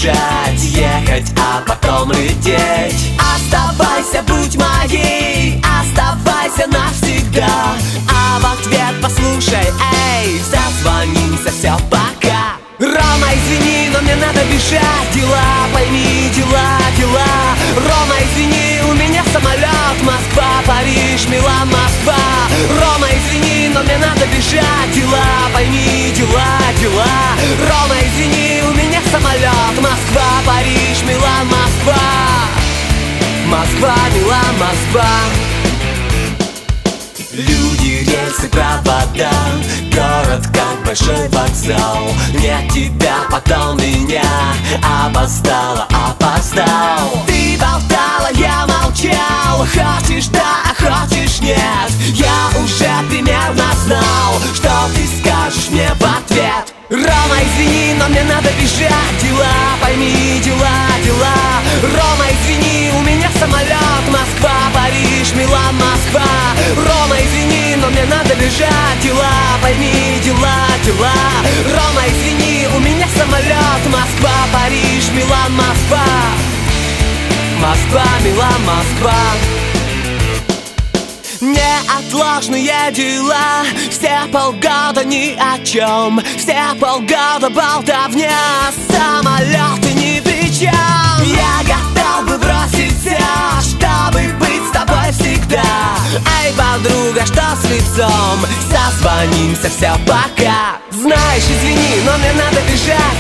бежать, ехать, а потом лететь. Оставайся, будь моей, оставайся навсегда. А в ответ послушай, эй, созвонимся, все, пока. Рома, извини, но мне надо бежать. Дела, пойми, дела, дела. Рома, извини, у меня самолет. Москва, Париж, Милан, Москва. Рома, извини, но мне надо бежать. Дела, пойми, дела, дела. Рома, извини, у меня самолет. Москва, Париж, Милан, Москва. Москва, Милан, Москва. Люди, рельсы, провода, город как большой вокзал. Нет тебя, потом меня, опоздала, опоздал. Ты болтала, я молчал. Хочешь да, а хочешь нет. Я уже примерно знал, что ты скажешь мне в ответ. Рома, извини, но мне надо бежать. Дела, пойми, дела, дела. Рома, извини, у меня самолет. Москва, Париж, Милан, Москва. Рома, извини, но мне надо бежать. Дела, пойми, дела, дела. Рома, извини, у меня самолет. Москва, Париж, Милан, Москва. Москва, Милан, Москва. Неотложные дела, все полгода ни о чем. Все полгода болтовня, самолеты ни при чем. Я готов бы бросить все, чтобы быть с тобой всегда. Эй, подруга, что с лицом? Созвонимся, все, пока. Знаешь, извини, но мне надо бежать.